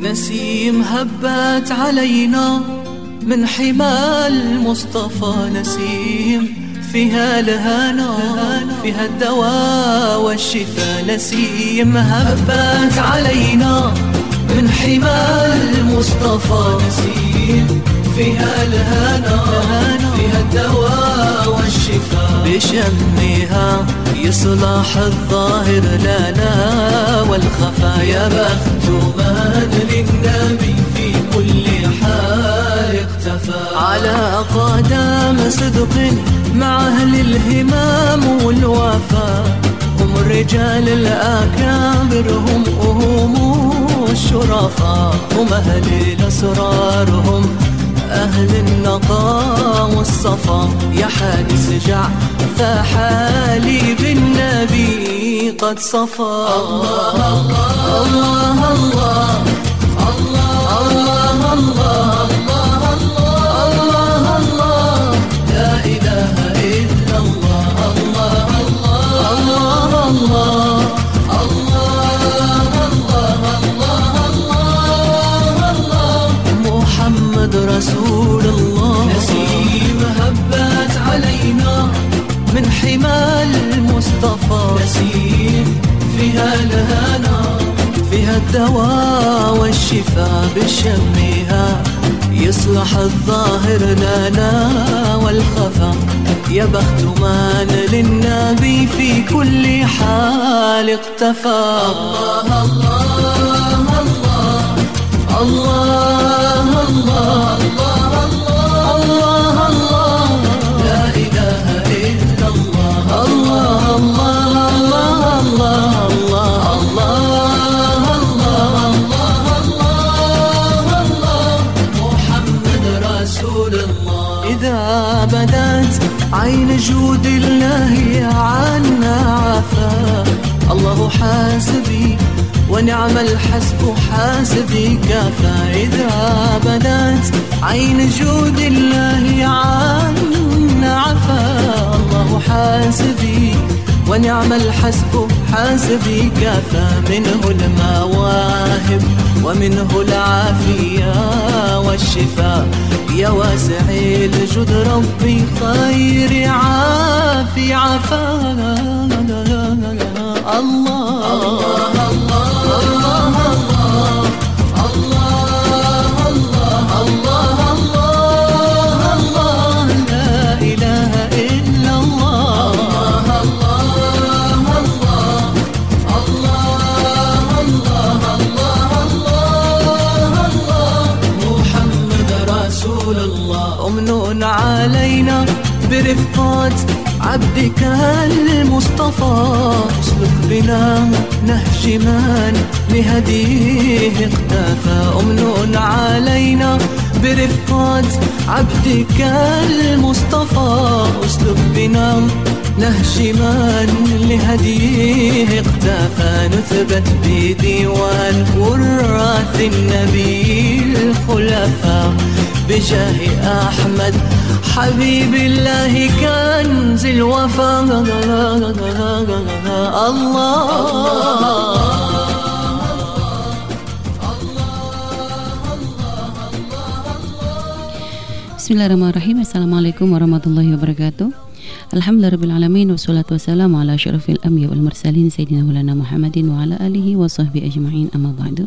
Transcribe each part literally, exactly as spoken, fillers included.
نسيم هبت علينا من حمى المصطفى، نسيم فيها الهنا فيها الدواء والشفاء، نسيم هبت علينا من حمى المصطفى، نسيم فيها الهنا فيها الدواء والشفاء، بشمها يصلح الظاهر لنا والخفا، يا بخت من للنبي في كل حال اقتفى، على قدم صدق مع أهل الهمام والوفا، هم الرجال الأكابر هم هم الشرفاء، هم أهل الأسرار هم أهل النقاء والصفا، يا حادث جع فحالي بالنبي قد صفى. الله الله الله الله الله الله الله الله لا إله إلا الله، الله الله الله رسول الله، نسيم هبت علينا من حمى المصطفى، نسيم فيها الهنا فيها الدواء والشفاء، بشمها يصلح الظاهر لنا والخفا، يا بخت من للنبي في كل حال اقتفى. الله الله الله الله الله الله الله الله لا إله إلا الله، الله الله الله الله الله الله الله محمد رسول الله. إذا بدت عين جود الله عنا عفا، الله حاسبي ونعم الحسب حاسبي كفى، إذا بدت عين جود الله عنا عفا، الله حاسبي ونعم الحسب حاسبي كفى، منه المواهب ومنه العافية والشفاء، يا واسع الجود ربي خير عافي عفا. الله الله أمن علينا برفقات عبدك المصطفى، اسلك بنا نهج من لهديه اقتفى، أمن علينا برفقات عبدك المصطفى، اسلك بنا نهج من لهديه اقتفى، نثبت بديوان وراث النبي الخلفاء، بجاه أحمد حبيب الله كنز الوفا. الله Bismillahirrahmanirrahim. Assalamualaikum warahmatullahi wabarakatuh. Alhamdulillahirrabbilalamin, wassalatu wassalamu ala asyrafil anbiya wal mursalin sayyidina maulana Muhammadin wa ala alihi wa sahbihi ajma'in, amma ba'du.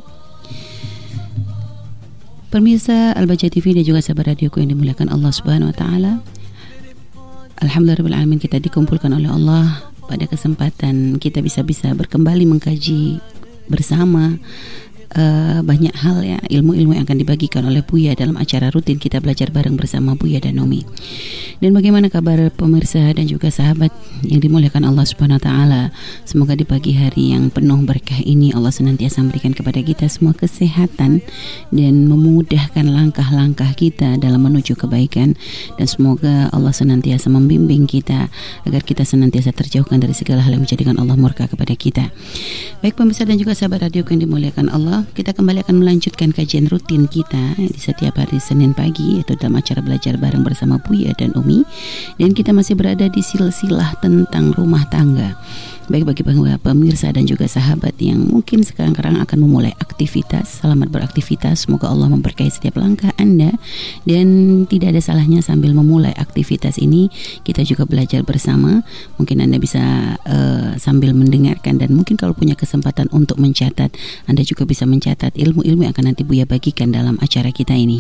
Pemirsa Al-Baca T V dan juga sahabat radioku yang dimuliakan Allah Subhanahu wa taala. Alhamdulillahirabbil alamin, kita dikumpulkan oleh Allah pada kesempatan kita bisa-bisa berkembali mengkaji bersama Uh, banyak hal ya, ilmu-ilmu yang akan dibagikan oleh Buya dalam acara rutin kita belajar bareng bersama Buya dan Nomi. Dan bagaimana kabar pemirsa dan juga sahabat yang dimuliakan Allah Subhanahu wa taala? Semoga di pagi hari yang penuh berkah ini Allah senantiasa memberikan kepada kita semua kesehatan dan memudahkan langkah-langkah kita dalam menuju kebaikan, dan semoga Allah senantiasa membimbing kita agar kita senantiasa terjauhkan dari segala hal yang menjadikan Allah murka kepada kita. Baik pemirsa dan juga sahabat radio yang dimuliakan Allah, kita kembali akan melanjutkan kajian rutin kita di setiap hari Senin pagi, yaitu dalam acara belajar bareng bersama Buya dan Umi. Dan kita masih berada di silsilah tentang rumah tangga. Baik bagi pemirsa dan juga sahabat yang mungkin sekarang-sekarang akan memulai aktivitas, selamat beraktivitas. Semoga Allah memberkahi setiap langkah Anda. Dan tidak ada salahnya sambil memulai aktivitas ini kita juga belajar bersama. Mungkin Anda bisa uh, sambil mendengarkan, dan mungkin kalau punya kesempatan untuk mencatat, Anda juga bisa mencatat ilmu-ilmu yang akan nanti Buya bagikan dalam acara kita ini.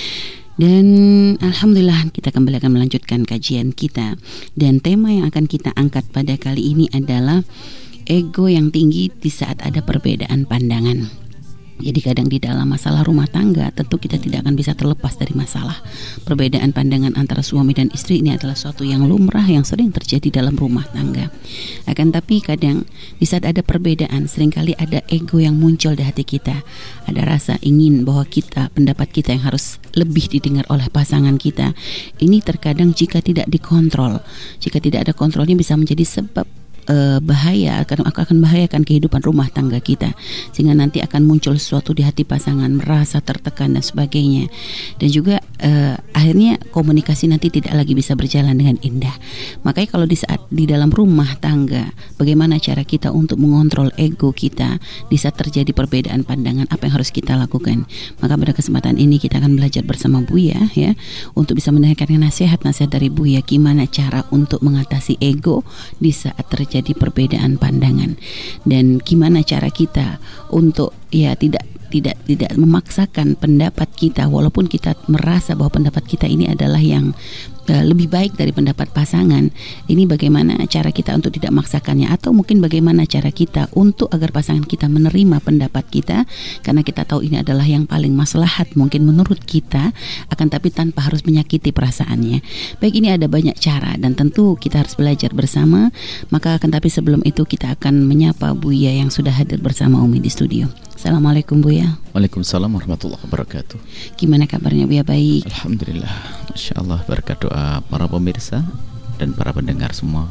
Dan alhamdulillah kita kembali akan melanjutkan kajian kita. Dan tema yang akan kita angkat pada kali ini adalah ego yang tinggi di saat ada perbedaan pandangan. Jadi kadang di dalam masalah rumah tangga tentu kita tidak akan bisa terlepas dari masalah perbedaan pandangan antara suami dan istri. Ini adalah suatu yang lumrah yang sering terjadi dalam rumah tangga. Akan tapi kadang di saat ada perbedaan seringkali ada ego yang muncul di hati kita. Ada rasa ingin bahwa kita, pendapat kita yang harus lebih didengar oleh pasangan kita. Ini terkadang jika tidak dikontrol, jika tidak ada kontrolnya bisa menjadi sebab bahaya, akan akan membahayakan kehidupan rumah tangga kita, sehingga nanti akan muncul sesuatu di hati pasangan, merasa tertekan dan sebagainya. Dan juga eh, akhirnya komunikasi nanti tidak lagi bisa berjalan dengan indah. Makanya kalau di saat di dalam rumah tangga, bagaimana cara kita untuk mengontrol ego kita di saat terjadi perbedaan pandangan, apa yang harus kita lakukan? Maka pada kesempatan ini kita akan belajar bersama Buya ya, untuk bisa mendengarkan nasihat-nasihat dari Buya gimana cara untuk mengatasi ego di saat terjadi jadi perbedaan pandangan, dan gimana cara kita untuk ya tidak tidak tidak memaksakan pendapat kita, walaupun kita merasa bahwa pendapat kita ini adalah yang uh, lebih baik dari pendapat pasangan. Ini bagaimana cara kita untuk tidak memaksakannya, atau mungkin bagaimana cara kita untuk agar pasangan kita menerima pendapat kita, karena kita tahu ini adalah yang paling maslahat mungkin menurut kita, akan tapi tanpa harus menyakiti perasaannya. Baik, ini ada banyak cara dan tentu kita harus belajar bersama. Maka akan tapi sebelum itu kita akan menyapa Buya yang sudah hadir bersama Umi di studio. Assalamualaikum Buya. Waalaikumsalam warahmatullahi wabarakatuh. Gimana kabarnya Buya? Baik, alhamdulillah. Masya Allah, berkat doa para pemirsa dan para pendengar semua,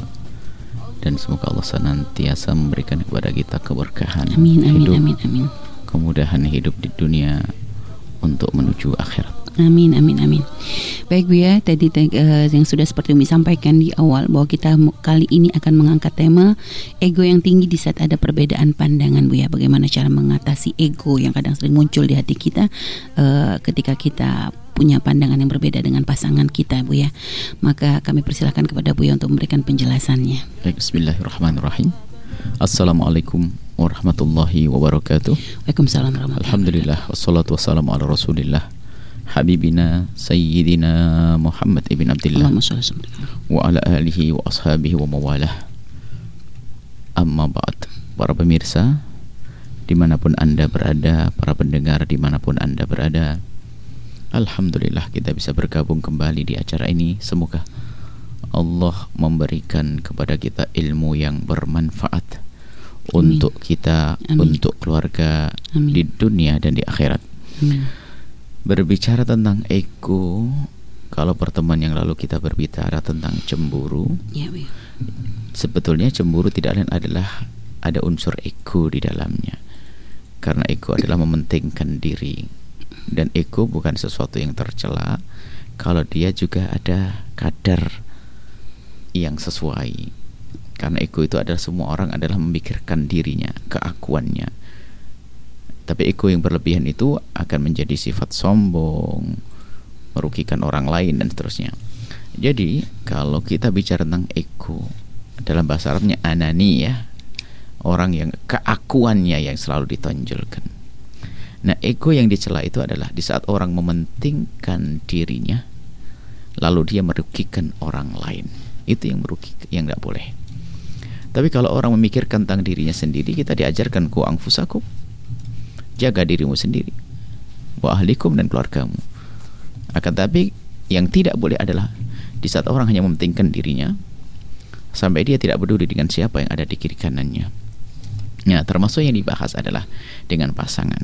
dan semoga Allah senantiasa memberikan kepada kita keberkahan, amin, amin, hidup, amin, amin. kemudahan hidup di dunia untuk menuju akhirat. Amin, amin, amin. Baik Buya, tadi uh, yang sudah seperti Umi sampaikan di awal, bahwa kita kali ini akan mengangkat tema ego yang tinggi di saat ada perbedaan pandangan Buya. Bagaimana cara mengatasi ego yang kadang sering muncul di hati kita uh, ketika kita punya pandangan yang berbeda dengan pasangan kita Buya. Maka kami persilahkan kepada Buya untuk memberikan penjelasannya. Baik, bismillahirrahmanirrahim. Assalamualaikum warahmatullahi wabarakatuh. Waalaikumsalam warahmatullahi wabarakatuh. Alhamdulillah, wassalatu wassalamu ala rasulillah Habibina Sayyidina Muhammad ibn Abdillah wa ala alihi wa ashabihi wa mawalah. Amma ba'd. Para pemirsa dimanapun Anda berada, para pendengar dimanapun Anda berada, alhamdulillah kita bisa bergabung kembali di acara ini. Semoga Allah memberikan kepada kita ilmu yang bermanfaat Amin. Untuk kita, Amin. Untuk keluarga, Amin. Di dunia dan di akhirat. Amin. Berbicara tentang ego, kalau pertemuan yang lalu kita berbicara tentang cemburu, ya, ya. Sebetulnya cemburu tidak lain adalah ada unsur ego di dalamnya, karena ego adalah mementingkan diri, dan ego bukan sesuatu yang tercela kalau dia juga ada kadar yang sesuai, karena ego itu adalah semua orang adalah memikirkan dirinya, keakuannya. Tapi ego yang berlebihan itu akan menjadi sifat sombong, merugikan orang lain dan seterusnya. Jadi kalau kita bicara tentang ego, dalam bahasa Arabnya anani ya, orang yang keakuannya yang selalu ditonjolkan. Nah, ego yang dicela itu adalah di saat orang mementingkan dirinya, lalu dia merugikan orang lain. Itu yang merugikan, yang tidak boleh. Tapi kalau orang memikirkan tentang dirinya sendiri, kita diajarkan ku anfusakum, jaga dirimu sendiri, wa ahlikum, dan keluargamu. Akan tapi yang tidak boleh adalah di saat orang hanya mementingkan dirinya sampai dia tidak peduli dengan siapa yang ada di kiri kanannya. Nah, termasuk yang dibahas adalah dengan pasangan.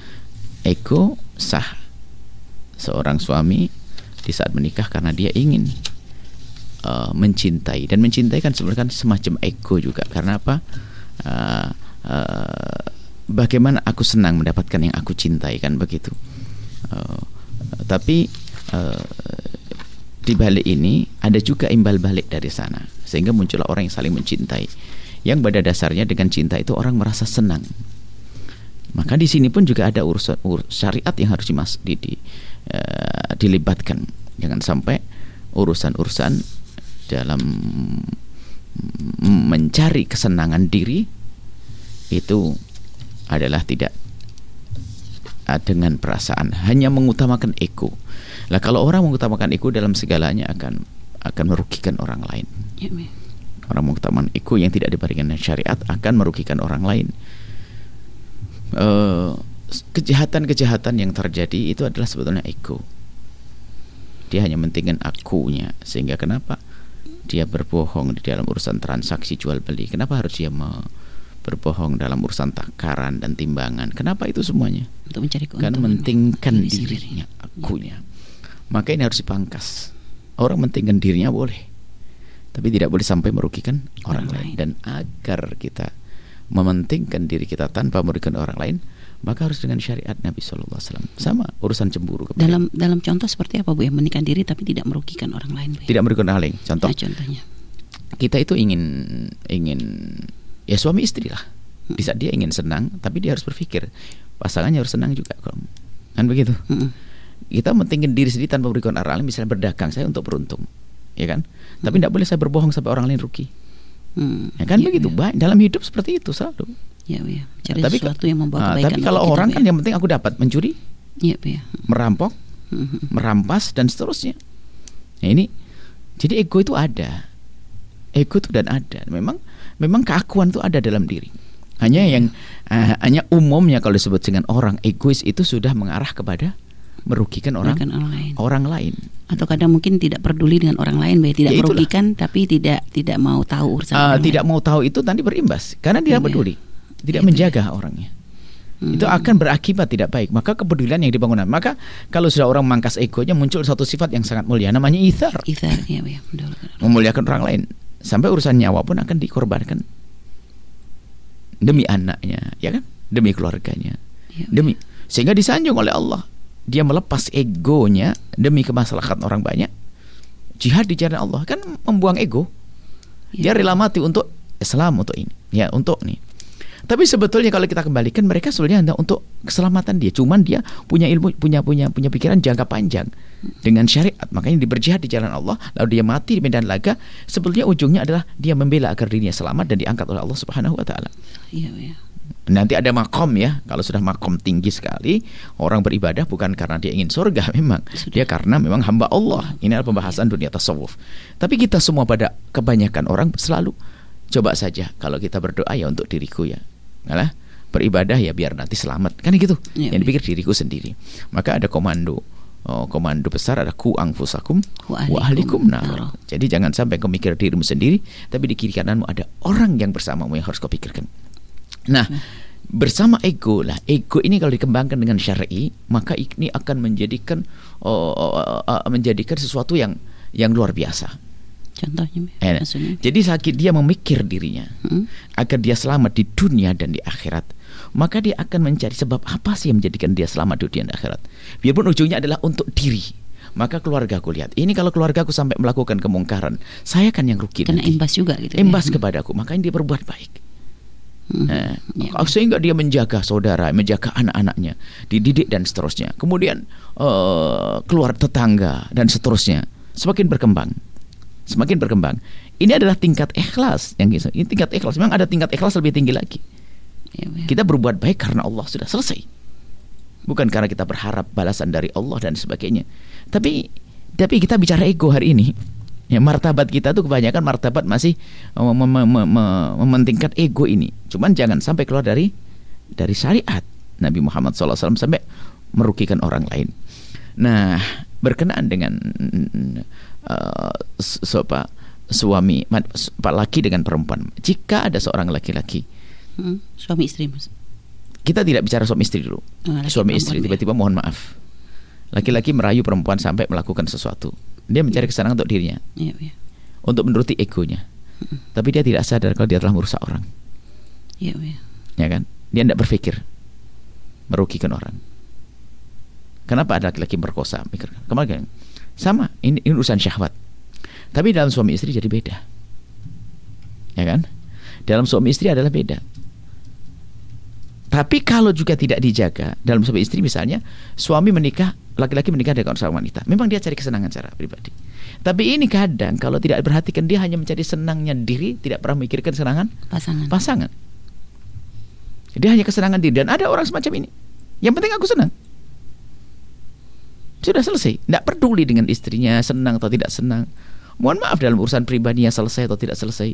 Ego sah seorang suami di saat menikah karena dia ingin uh, mencintai, dan mencintai kan sebenarnya kan semacam ego juga. Karena apa? Uh, uh, bagaimana aku senang mendapatkan yang aku cintai, kan begitu. Uh, tapi uh, di balik ini ada juga imbal balik dari sana, sehingga muncullah orang yang saling mencintai, yang pada dasarnya dengan cinta itu orang merasa senang. Maka di sini pun juga ada urusan ur, syariat yang harus dimas, di, di, uh, dilibatkan. Jangan sampai urusan-urusan dalam mencari kesenangan diri itu adalah tidak dengan perasaan, hanya mengutamakan ego. Lah kalau orang mengutamakan ego dalam segalanya akan akan merugikan orang lain. Ya, orang mengutamakan ego yang tidak dibarengi dengan syariat akan merugikan orang lain. Uh, kejahatan-kejahatan yang terjadi itu adalah sebetulnya ego. Dia hanya mentingkan akunya, sehingga kenapa dia berbohong di dalam urusan transaksi jual beli? Kenapa harus dia me- berbohong dalam urusan takaran dan timbangan? Kenapa itu semuanya? Untuk mencari keuntungan. Kan mentingkan diri dirinya, akunya. Maka ini harus dipangkas. Orang mentingkan dirinya boleh, tapi tidak boleh sampai merugikan orang, orang lain. lain. Dan agar kita mementingkan diri kita tanpa merugikan orang lain, maka harus dengan syariat Nabi Sallallahu Alaihi Wasallam. Sama urusan cemburu. Dalam dalam contoh seperti apa, Bu? Yang menikah diri tapi tidak merugikan orang lain, Bu? Tidak merugikan orang lain. Contoh. Nah, contohnya. Kita itu ingin ingin ya suami istri lah. Di saat dia ingin senang, tapi dia harus berpikir pasangannya harus senang juga, kan begitu. Hmm. Kita mentingin diri sendiri tanpa merugikan orang lain. Misalnya berdagang, saya untuk beruntung, ya kan. Hmm. Tapi tidak boleh saya berbohong sampai orang lain rugi. Hmm. Ya kan ya, begitu. Ya. Baik, dalam hidup seperti itu selalu. Ya, ya. Cari nah, sesuatu tapi, yang membawa kebaikan. Nah, tapi kalau orang kita, kan ya. Yang penting aku dapat mencuri, ya, ya. Merampok, hmm. merampas dan seterusnya. Nah, ini jadi ego itu ada. Ego itu dan ada. Memang memang keakuan itu ada dalam diri. Hanya yang uh, hanya umumnya kalau disebut dengan orang egois itu sudah mengarah kepada merugikan orang, orang lain. Orang lain. Atau kadang mungkin tidak peduli dengan orang lain, baik tidak ya merugikan tapi tidak tidak mau tahu urusan uh, orang tidak lain. Mau tahu itu nanti berimbas karena dia ya, peduli, tidak ya, menjaga ya. Orangnya. Hmm. Itu akan berakibat tidak baik. Maka kepedulian yang dibangun. Maka kalau sudah orang memangkas egonya, muncul satu sifat yang sangat mulia, namanya itsar. Itsar, ya, ya, betul, betul. Memuliakan orang lain. Sampai urusan nyawa pun akan dikorbankan demi anaknya, ya kan? Demi keluarganya. Ya, demi sehingga disanjung oleh Allah. Dia melepas egonya demi kemaslahatan orang banyak. Jihad di jalan Allah kan membuang ego. Ya. Dia rela mati untuk Islam, untuk ini. Ya, untuk ini. Tapi sebetulnya kalau kita kembalikan, mereka sebenarnya hanya untuk keselamatan dia. Cuman dia punya ilmu, punya punya punya pikiran jangka panjang dengan syariat. Makanya dia berjihad di jalan Allah, lalu dia mati di medan laga. Sebetulnya ujungnya adalah dia membela agar dirinya selamat dan diangkat oleh Allah Subhanahu wa taala. Iya, iya. Nanti ada makom ya. Kalau sudah makom tinggi sekali, orang beribadah bukan karena dia ingin surga memang. Sudah. Dia karena memang hamba Allah. Ini adalah pembahasan dunia tasawuf. Tapi kita semua pada kebanyakan orang selalu coba saja kalau kita berdoa ya untuk diriku ya. Ngalah beribadah ya biar nanti selamat. Kan gitu. Ya, yang dipikir diriku sendiri. Maka ada komando. Oh, komando besar ada ku anfusakum wa ahlikum nar. Jadi jangan sampai kau mikir dirimu sendiri, tapi di kiri kananmu ada orang yang bersamamu yang harus kau pikirkan. Nah, bersama ego lah. Ego ini kalau dikembangkan dengan syar'i, maka ini akan menjadikan oh, oh, oh, menjadikan sesuatu yang yang luar biasa. Contohnya, eh, jadi saat dia memikir dirinya hmm? agar dia selamat di dunia dan di akhirat, maka dia akan mencari sebab apa sih yang menjadikan dia selamat di dunia dan akhirat. Biarpun ujungnya adalah untuk diri. Maka keluarga aku lihat, ini kalau keluarga aku sampai melakukan kemungkaran, saya kan yang rugi. Kena nanti. Imbas juga gitu. Imbas ya? Kepadaku, makanya dia berbuat baik. Hmm. Nah, ya, sehingga dia menjaga saudara, menjaga anak-anaknya, dididik dan seterusnya. Kemudian uh, keluar tetangga dan seterusnya. Semakin berkembang, semakin berkembang. Ini adalah tingkat ikhlas yang gitu. Ini tingkat ikhlas. Memang ada tingkat ikhlas lebih tinggi lagi. Ya, ya. Kita berbuat baik karena Allah sudah selesai. Bukan karena kita berharap balasan dari Allah dan sebagainya. Tapi tapi kita bicara ego hari ini. Ya, martabat kita tuh kebanyakan martabat masih mem- mem- mem- mementingkan ego ini. Cuman jangan sampai keluar dari dari syariat Nabi Muhammad shallallahu alaihi wasallam sampai merugikan orang lain. Nah, berkenaan dengan uh, so, apa, suami pak laki dengan perempuan. Jika ada seorang laki-laki, hmm, suami istri, mas. Kita tidak bicara suami istri dulu. Oh, suami istri tiba-tiba ya. Mohon maaf. Laki-laki merayu perempuan sampai melakukan sesuatu. Dia mencari kesenangan untuk dirinya, ya, ya. Untuk menuruti egonya, hmm. Tapi dia tidak sadar kalau dia telah merusak orang, ya, ya. Ya kan? dia tidak berpikir merugikan orang. Kenapa ada laki-laki berkosa? Mikir kemarin sama, ini, ini urusan syahwat. Tapi dalam suami istri jadi beda, ya kan? Dalam suami istri adalah beda. Tapi kalau juga tidak dijaga dalam suami istri, misalnya suami menikah, laki-laki menikah dengan seorang wanita, memang dia cari kesenangan secara pribadi. Tapi ini kadang kalau tidak diperhatikan, dia hanya mencari senangnya diri, tidak pernah memikirkan kesenangan pasangan. Pasangan. Dia hanya kesenangan diri. Dan ada orang semacam ini, yang penting aku senang, sudah selesai. Tidak peduli dengan istrinya senang atau tidak senang. Mohon maaf, dalam urusan pribadinya selesai atau tidak selesai.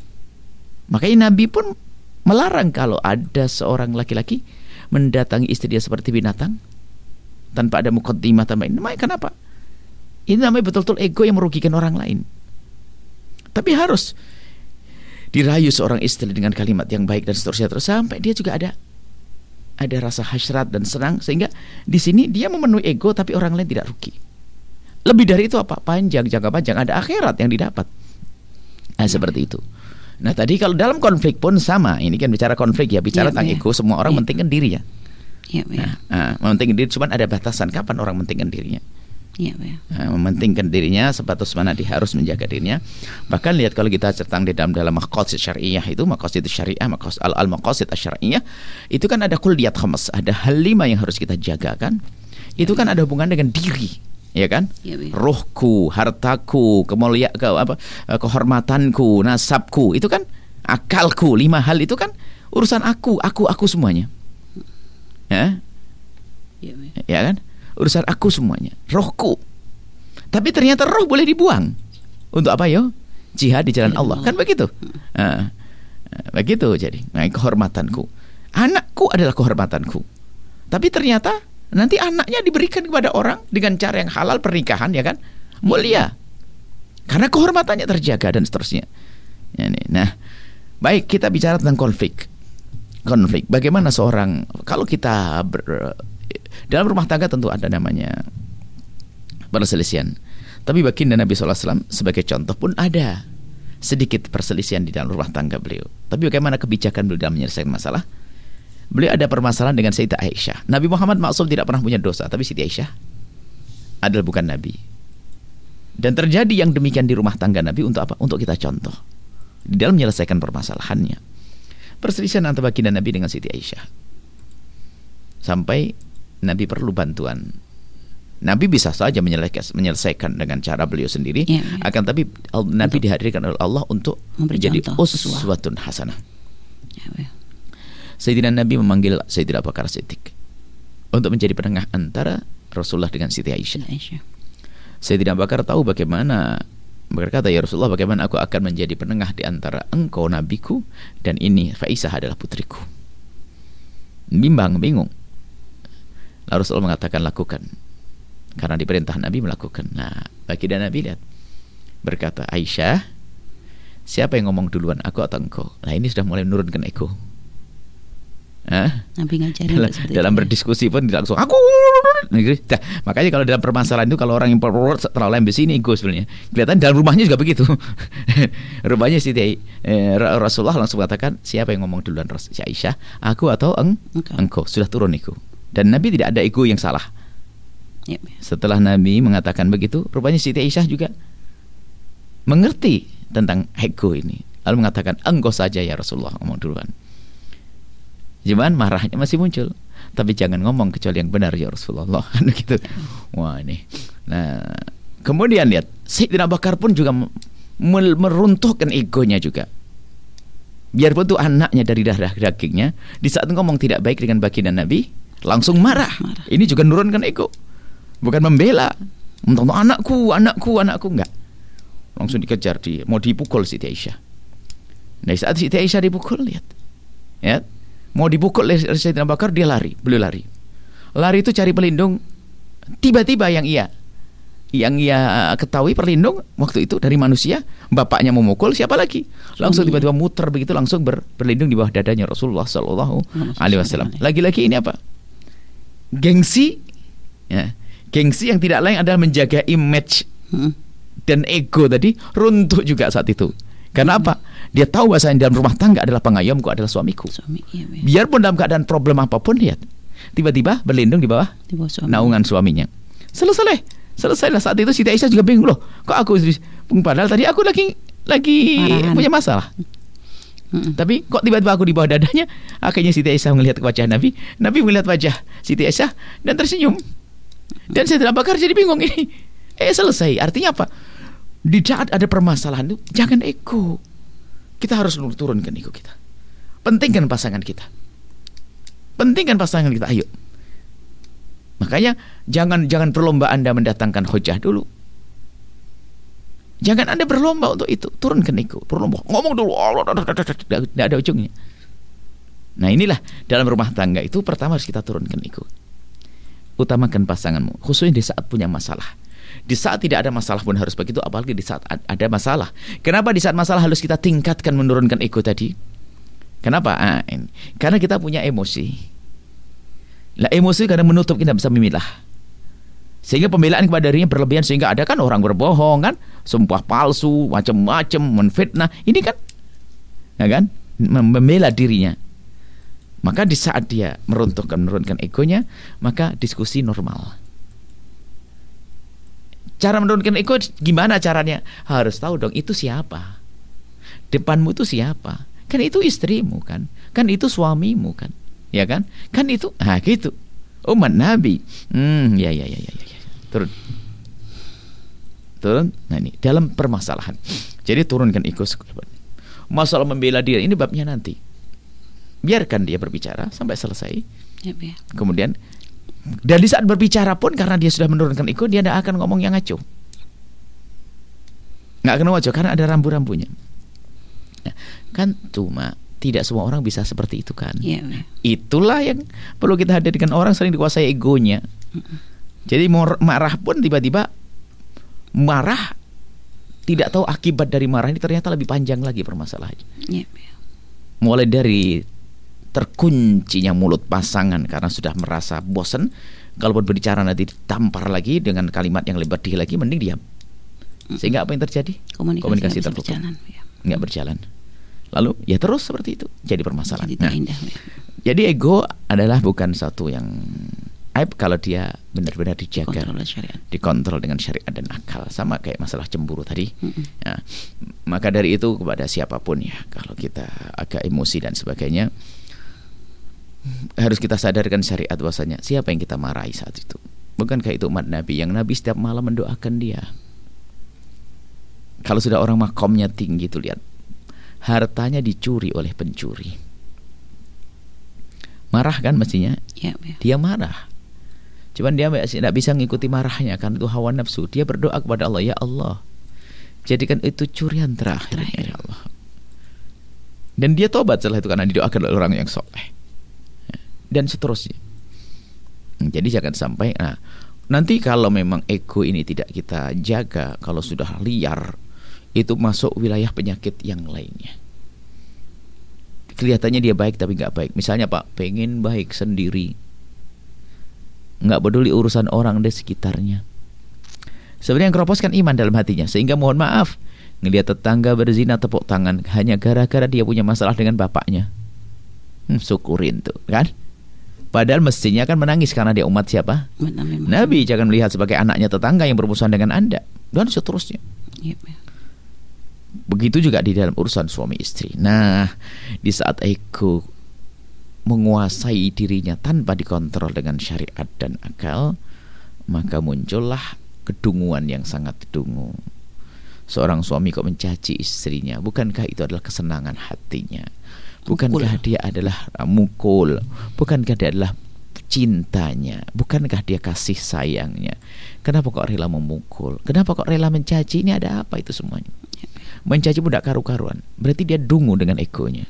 Makanya Nabi pun melarang kalau ada seorang laki-laki mendatangi istri dia seperti binatang tanpa ada muqaddimah tambah ini. Kenapa? Ini namanya betul-betul ego yang merugikan orang lain. Tapi harus dirayu seorang istri dengan kalimat yang baik dan seterusnya, terus sampai dia juga ada ada rasa hasrat dan senang, sehingga di sini dia memenuhi ego tapi orang lain tidak rugi. Lebih dari itu apa? Panjang, jangka panjang, ada akhirat yang didapat. Nah, seperti itu. Nah, tadi kalau dalam konflik pun sama. Ini kan bicara konflik ya, bicara ya, tentang ya. ego. Semua orang ya. mentingkan diri ya. Ya, ya. Nah, nah, mementingkan diri, cuman ada batasan kapan orang mementingkan dirinya. Ya, ya. Nah, mementingkan dirinya sebatas mana dia harus menjaga dirinya. Bahkan lihat kalau kita tentang di dalam dalam maqasid syariah itu, maqasid syariah, maqasid al al maqasid syariah itu kan ada kulliyat khamas, ada hal lima yang harus kita jaga kan. Itu kan ada hubungan dengan diri. Ya kan, ya, ya. Rohku, hartaku, kemuliaan, ke, apa, kehormatanku, nasabku, itu kan akalku, lima hal itu kan urusan aku, aku, aku semuanya, ya, ya, ya. ya kan, urusan aku semuanya, rohku. Tapi ternyata roh boleh dibuang untuk apa yo? Jihad di jalan ya, Allah, kan begitu, nah, begitu jadi. Nah, kehormatanku, anakku adalah kehormatanku, tapi ternyata nanti anaknya diberikan kepada orang dengan cara yang halal, pernikahan ya kan, mulia, karena kehormatannya terjaga dan seterusnya. Nah, baik, kita bicara tentang konflik. Konflik, bagaimana seorang, kalau kita ber, dalam rumah tangga tentu ada namanya perselisihan. Tapi baginda Nabi shallallahu alaihi wasallam sebagai contoh pun ada sedikit perselisihan di dalam rumah tangga beliau. Tapi bagaimana kebijakan beliau dalam menyelesaikan masalah? Beliau ada permasalahan dengan Sayyidah Aisyah. Nabi Muhammad maksum tidak pernah punya dosa, tapi Siti Aisyah adalah bukan Nabi. Dan terjadi yang demikian di rumah tangga Nabi untuk apa? Untuk kita contoh di dalam menyelesaikan permasalahannya. Perselisihan antara baginda Nabi dengan Siti Aisyah, sampai Nabi perlu bantuan. Nabi bisa saja menyelesaikan dengan cara beliau sendiri, ya, ya. Akan tapi Nabi untuk dihadirkan oleh Allah untuk menjadi uswatun hasanah. Ya, ya. Sayyidina Nabi memanggil Sayyidina Abu Bakar Siddiq untuk menjadi penengah antara Rasulullah dengan Siti Aisyah. Sayyidina Abu Bakar tahu bagaimana, berkata, ya Rasulullah, bagaimana aku akan menjadi penengah di antara engkau nabiku dan ini Faisah adalah putriku. Bimbang, bingung. Lalu Rasulullah mengatakan lakukan, karena diperintah Nabi melakukan. Nah, baginda Nabi lihat, berkata, Aisyah, siapa yang ngomong duluan, aku atau engkau? Nah, ini sudah mulai menurunkan ego. Hah? Nabi ngajarin dalam, dalam berdiskusi pun langsung aku. Nah, makanya kalau dalam permasalahan itu kalau orang yang terlalu ambisi ini ego sebenarnya. Kelihatan dalam rumahnya juga begitu. Rumahnya Siti eh, Rasulullah langsung mengatakan, siapa yang ngomong duluan, Aisyah, aku atau eng okay. engkau? Sudah turun ego. Dan Nabi tidak ada ego yang salah. Yep. Setelah Nabi mengatakan begitu, rupanya Siti Aisyah juga mengerti tentang ego ini. Lalu mengatakan, engkau saja ya Rasulullah ngomong duluan. Cuman marahnya masih muncul. Tapi jangan ngomong kecuali yang benar ya Rasulullah. Gitu. Wah ini. Nah, kemudian lihat, Sayyidina Abu Bakar pun juga meruntuhkan egonya juga. Biarpun itu anaknya dari darah dagingnya, di saat ngomong tidak baik dengan baginda Nabi, langsung marah. marah. Ini juga nurunkan ego. Bukan membela. Untuk anakku, anakku, anakku, enggak. Langsung dikejar, di, mau dipukul Siti Aisyah. Nah, saat Siti Aisyah dipukul, lihat. Ya. Mau dipukul oleh Sayyidina Abu Bakar, dia lari, beliau lari. Lari itu cari pelindung. Tiba-tiba yang ia yang ia ketahui perlindung waktu itu dari manusia, bapaknya memukul, siapa lagi? Langsung tiba-tiba muter begitu, langsung ber, berlindung di bawah dadanya Rasulullah Sallallahu Alaihi Wasallam. Lagi-lagi ini apa? Gengsi, ya. Gengsi yang tidak lain adalah menjaga image hmm. dan ego tadi runtuh juga saat itu. Karena apa? Dia tahu bahasa dalam rumah tangga adalah pengayomku, adalah suamiku. Suami, iya, iya. Biarpun dalam keadaan problem apapun, lihat, tiba-tiba berlindung di bawah, di bawah suami. naungan suaminya. Selesai, selesailah. Saat itu Siti Aisyah juga bingung, loh, kok aku padahal tadi aku lagi lagi Marahan. punya masalah. Mm-mm. Tapi kok tiba-tiba aku di bawah dadanya. Akhirnya Siti Aisyah melihat wajah Nabi, Nabi melihat wajah Siti Aisyah dan tersenyum. Dan Sayyidina Abu Bakar jadi bingung ini. Eh selesai. Artinya apa? Di saat ada permasalahan itu jangan ego. Kita harus turunkan ego kita. Pentingkan pasangan kita. Pentingkan pasangan kita. Ayo. Makanya jangan jangan berlomba Anda mendatangkan hujah dulu. Jangan Anda berlomba untuk itu. Turunkan ego. Berlomba ngomong dulu. Tidak ada ujungnya. Nah inilah dalam rumah tangga itu pertama harus kita turunkan ego. Utamakan pasanganmu, khususnya di saat punya masalah. Di saat tidak ada masalah pun harus begitu, apalagi di saat ada masalah. Kenapa di saat masalah harus kita tingkatkan menurunkan ego tadi? Kenapa? Ah, ini. Karena kita punya emosi. Lah emosi kadang menutup, kita bisa memilah. Sehingga pembelaan kepada dirinya berlebihan, sehingga ada kan orang berbohong kan, sumpah palsu, macam-macam, menfitnah. Ini kan, ya kan, membela dirinya. Maka di saat dia meruntuhkan, menurunkan egonya, maka diskusi normal. Cara menurunkan ego gimana caranya? Harus tahu dong itu siapa. Depanmu itu siapa? Kan itu istrimu kan? Kan itu suamimu kan? Ya kan? Kan itu, ah gitu. Umat Nabi. Hmm, ya ya ya ya ya. Turun. Turun. Nah ini dalam permasalahan. Jadi turunkan ego sekalian. Masalah membela diri ini babnya nanti. Biarkan dia berbicara sampai selesai. Yep, ya. Kemudian dan di saat berbicara pun karena dia sudah menurunkan ego, dia tidak akan ngomong yang ngaco. Nggak akan ngaco karena ada rambu-rambunya. Nah, kan cuma tidak semua orang bisa seperti itu kan. Yep, ya. Itulah yang perlu kita hadirkan. Orang sering dikuasai egonya. Mm-mm. Jadi marah pun tiba-tiba marah, tidak tahu akibat dari marah ini ternyata lebih panjang lagi permasalahannya. Yep, ya. Mulai dari terkuncinya mulut pasangan karena sudah merasa bosan, kalau berbicara nanti ditampar lagi dengan kalimat yang lebih pedih lagi, mending diam. Sehingga apa yang terjadi? Komunikasi, Komunikasi terputus, berjalan, ya. nggak berjalan. Lalu ya terus seperti itu jadi permasalahan. Jadi, nah, indah, ya. Jadi ego adalah bukan satu yang aib kalau dia benar-benar dijaga, dikontrol dengan syariat dan akal. Sama kayak masalah cemburu tadi. Nah, maka dari itu kepada siapapun ya, kalau kita agak emosi dan sebagainya, harus kita sadarkan syariat bahwasanya siapa yang kita marahi saat itu. Bukankah itu umat Nabi yang Nabi setiap malam mendoakan dia? Kalau sudah orang makomnya tinggi tuh lihat, hartanya dicuri oleh pencuri. Marah kan mestinya? Ya, ya. Dia marah. Cuman dia tidak bisa mengikuti marahnya karena itu hawa nafsu. Dia berdoa kepada Allah, ya Allah, jadikan itu curian terakhir, terakhir. Ya Allah. Dan dia tobat setelah itu karena didoakan oleh orang yang soleh. Dan seterusnya. Jadi jangan sampai nah, nanti kalau memang ego ini tidak kita jaga, kalau sudah liar, itu masuk wilayah penyakit yang lainnya. Kelihatannya dia baik tapi nggak baik. Misalnya Pak, pengen baik sendiri, nggak peduli urusan orang di sekitarnya. Sebenarnya yang keropos kan iman dalam hatinya, sehingga mohon maaf ngelihat tetangga berzina tepuk tangan hanya gara-gara dia punya masalah dengan bapaknya. Hmm, syukurin tuh kan. Padahal mestinya kan menangis karena dia umat siapa? Nabi. Nabi. Jangan melihat sebagai anaknya tetangga yang berurusan dengan Anda dan seterusnya. Yep. Begitu juga di dalam urusan suami istri. Nah, di saat ego menguasai dirinya tanpa dikontrol dengan syariat dan akal, maka muncullah kedunguan yang sangat dungu. Seorang suami kok mencaci istrinya, bukankah itu adalah kesenangan hatinya? Bukankah mukul. Dia adalah uh, mukul? Bukankah dia adalah cintanya? Bukankah dia kasih sayangnya? Kenapa kok rela memukul? Kenapa kok rela mencaci? Ini ada apa itu semuanya? Mencaci budak karu-karuan. Berarti dia dungu dengan egonya.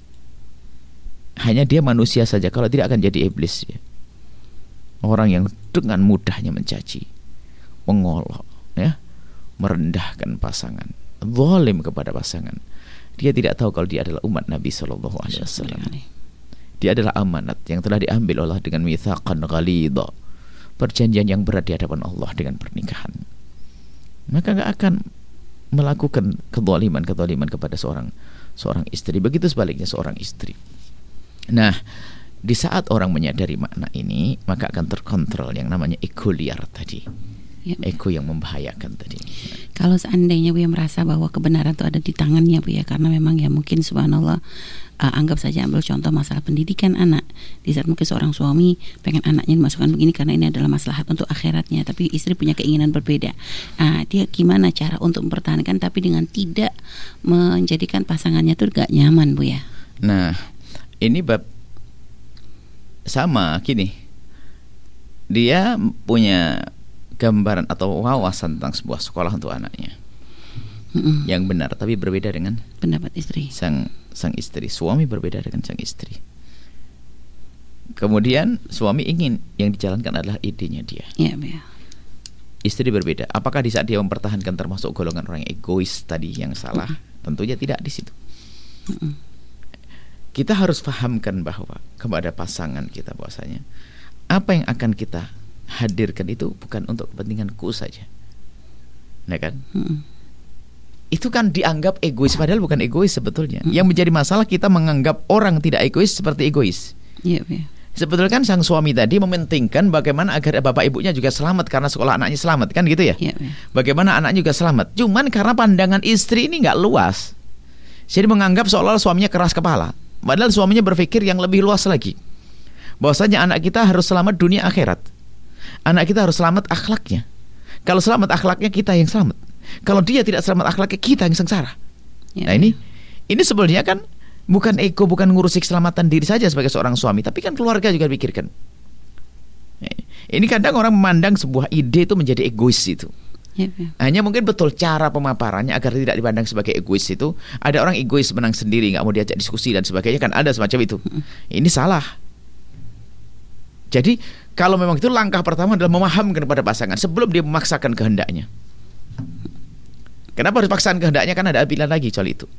Hanya dia manusia saja, kalau tidak akan jadi iblis ya. Orang yang dengan mudahnya mencaci, mengolok, ya, merendahkan pasangan, zalim kepada pasangan. Dia tidak tahu kalau dia adalah umat Nabi Shallallahu Alaihi Wasallam. Dia adalah amanat yang telah diambil Allah dengan mitsaqan ghalidha, perjanjian yang berat di hadapan Allah dengan pernikahan. Maka nggak akan melakukan kezaliman-kezaliman kepada seorang seorang istri. Begitu sebaliknya seorang istri. Nah, di saat orang menyadari makna ini, maka akan terkontrol yang namanya ego liar tadi. Ya, ego yang membahayakan tadi. Kalau seandainya Bu ya merasa bahwa kebenaran itu ada di tangannya Bu ya, karena memang ya mungkin subhanallah, uh, anggap saja ambil contoh masalah pendidikan anak. Di saat mungkin seorang suami pengen anaknya dimasukkan begini karena ini adalah maslahat untuk akhiratnya, tapi istri punya keinginan berbeda. Uh, dia gimana cara untuk mempertahankan tapi dengan tidak menjadikan pasangannya itu gak nyaman Bu ya. Nah, ini bab sama gini. Dia punya gambaran atau wawasan tentang sebuah sekolah untuk anaknya mm-mm. yang benar, tapi berbeda dengan pendapat istri. Sang sang istri, suami berbeda dengan sang istri. Kemudian suami ingin yang dijalankan adalah idenya dia. Ya, ya. Istri berbeda. Apakah di saat dia mempertahankan termasuk golongan orang yang egois tadi yang salah? Mm-mm. Tentunya tidak di situ. Mm-mm. Kita harus pahamkan bahwa kepada pasangan kita bahwasanya apa yang akan kita hadirkan itu bukan untuk kepentinganku saja, nah kan? Hmm. Itu kan dianggap egois, padahal bukan egois sebetulnya. Hmm. Yang menjadi masalah kita menganggap orang tidak egois seperti egois. Yeah, yeah. Sebetulnya kan sang suami tadi mementingkan bagaimana agar bapak ibunya juga selamat karena sekolah anaknya selamat, kan gitu ya? Yeah, yeah. Bagaimana anaknya juga selamat. Cuman karena pandangan istri ini nggak luas, jadi menganggap seolah-olah suaminya keras kepala. Padahal suaminya berpikir yang lebih luas lagi, bahwasanya anak kita harus selamat dunia akhirat. Anak kita harus selamat akhlaknya. Kalau selamat akhlaknya, kita yang selamat. Kalau dia tidak selamat akhlaknya, kita yang sengsara. Ya, nah ini ini sebenarnya kan bukan ego, bukan ngurusi keselamatan diri saja sebagai seorang suami, tapi kan keluarga juga dipikirkan. Ini kadang orang memandang sebuah ide itu menjadi egois itu. Ya, ya. Hanya mungkin betul cara pemaparannya agar tidak dipandang sebagai egois itu. Ada orang egois menang sendiri, nggak mau diajak diskusi dan sebagainya, kan ada semacam itu. Ini salah. Jadi kalau memang itu langkah pertama adalah memahamkan kepada pasangan sebelum dia memaksakan kehendaknya. Kenapa harus paksakan kehendaknya? Kan ada pilihan lagi soal itu.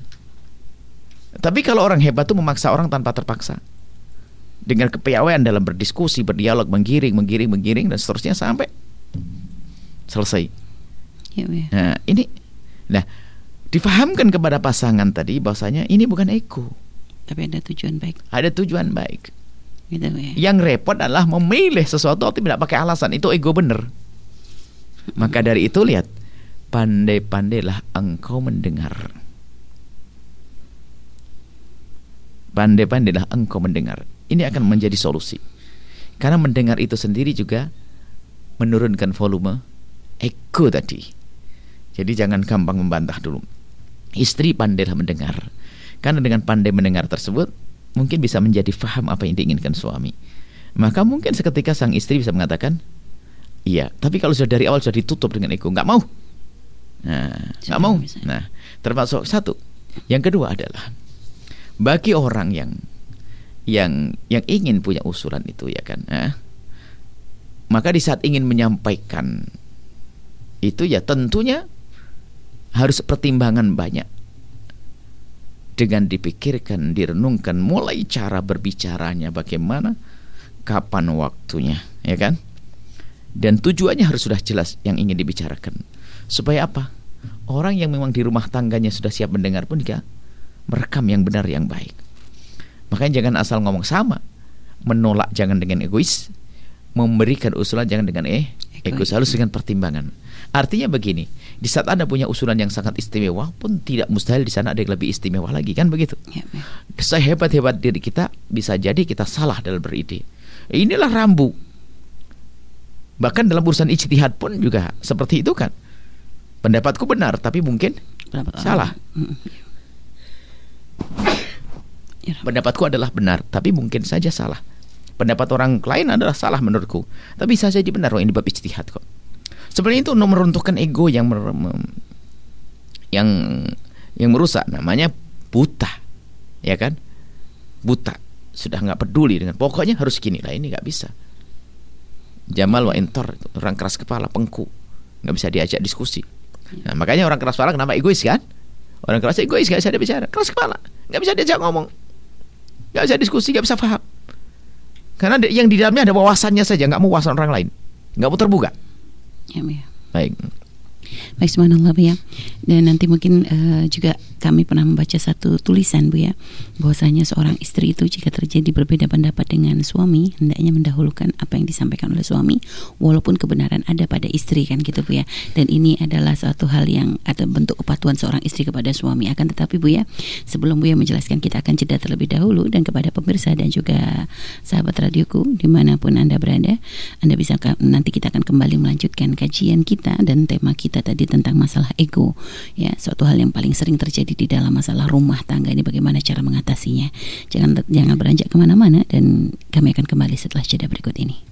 Tapi kalau orang hebat itu memaksa orang tanpa terpaksa, dengan kepiawaian dalam berdiskusi, berdialog, menggiring, menggiring, menggiring dan seterusnya sampai selesai. Ya, ya. Nah ini, nah difahamkan kepada pasangan tadi bahwasanya ini bukan ego, tapi ada tujuan baik. Ada tujuan baik. Gitu, ya. Yang repot adalah memilih sesuatu atau tidak pakai alasan, itu ego bener. Maka dari itu lihat, pandai-pandailah engkau mendengar. Pandai-pandailah engkau mendengar. Ini akan menjadi solusi. Karena mendengar itu sendiri juga menurunkan volume ego tadi. Jadi jangan gampang membantah dulu. Istri pandailah mendengar. Karena dengan pandai mendengar tersebut mungkin bisa menjadi faham apa yang diinginkan suami. Maka mungkin seketika sang istri bisa mengatakan iya, tapi kalau sudah dari awal sudah ditutup dengan ego, nggak mau. Nah, nggak mau. Nah, termasuk satu. Yang kedua adalah bagi orang yang yang yang ingin punya usulan itu, ya kan, nah, maka di saat ingin menyampaikan itu ya tentunya harus pertimbangan banyak. Dengan dipikirkan, direnungkan mulai cara berbicaranya bagaimana, kapan waktunya, ya kan? Dan tujuannya harus sudah jelas yang ingin dibicarakan. Supaya apa? Orang yang memang di rumah tangganya sudah siap mendengar pun juga merekam yang benar, yang baik. Makanya jangan asal ngomong sama. Menolak jangan dengan egois, memberikan usulan jangan dengan eh egois, harus dengan pertimbangan. Artinya begini, di saat Anda punya usulan yang sangat istimewa pun tidak mustahil di sana ada yang lebih istimewa lagi, kan begitu? Ya, ya. Sehebat-hebat diri kita bisa jadi kita salah dalam beride. Inilah rambu. Bahkan dalam urusan ijtihad pun juga seperti itu kan. Pendapatku benar tapi mungkin pendapat salah. Ya. Pendapatku adalah benar tapi mungkin saja salah. Pendapat orang lain adalah salah menurutku, tapi bisa jadi benar. Ini bab ijtihad kok. Sebenarnya itu meruntuhkan ego yang mer- yang yang merusak, namanya buta, ya kan? Buta, sudah nggak peduli dengan pokoknya harus gini lah, ini nggak bisa. Jamal wa intor, orang keras kepala, pengku, nggak bisa diajak diskusi. Nah, makanya orang keras kepala kenapa egois kan? Orang keras egois, nggak bisa dia bicara, keras kepala, nggak bisa diajak ngomong, nggak bisa diskusi, nggak bisa paham. Karena yang di dalamnya ada wawasannya saja, nggak mau wawasan orang lain, nggak mau terbuka. Ya, ya. Baik. Baik, subhanallah Bu ya. Dan nanti mungkin uh, juga kami pernah membaca satu tulisan Bu ya, bahwasanya seorang istri itu jika terjadi berbeda pendapat dengan suami, hendaknya mendahulukan apa yang disampaikan oleh suami walaupun kebenaran ada pada istri, kan gitu Bu ya. Dan ini adalah suatu hal yang ada bentuk kepatuhan seorang istri kepada suami. Akan tetapi Bu ya, sebelum Bu ya menjelaskan, kita akan jeda terlebih dahulu. Dan kepada pemirsa dan juga sahabat radioku dimanapun Anda berada, Anda bisa nanti kita akan kembali melanjutkan kajian kita dan tema kita tadi tentang masalah ego ya, suatu hal yang paling sering terjadi di dalam masalah rumah tangga ini, bagaimana cara mengatasinya. Jangan jangan beranjak kemana-mana, dan kami akan kembali setelah jeda berikut ini.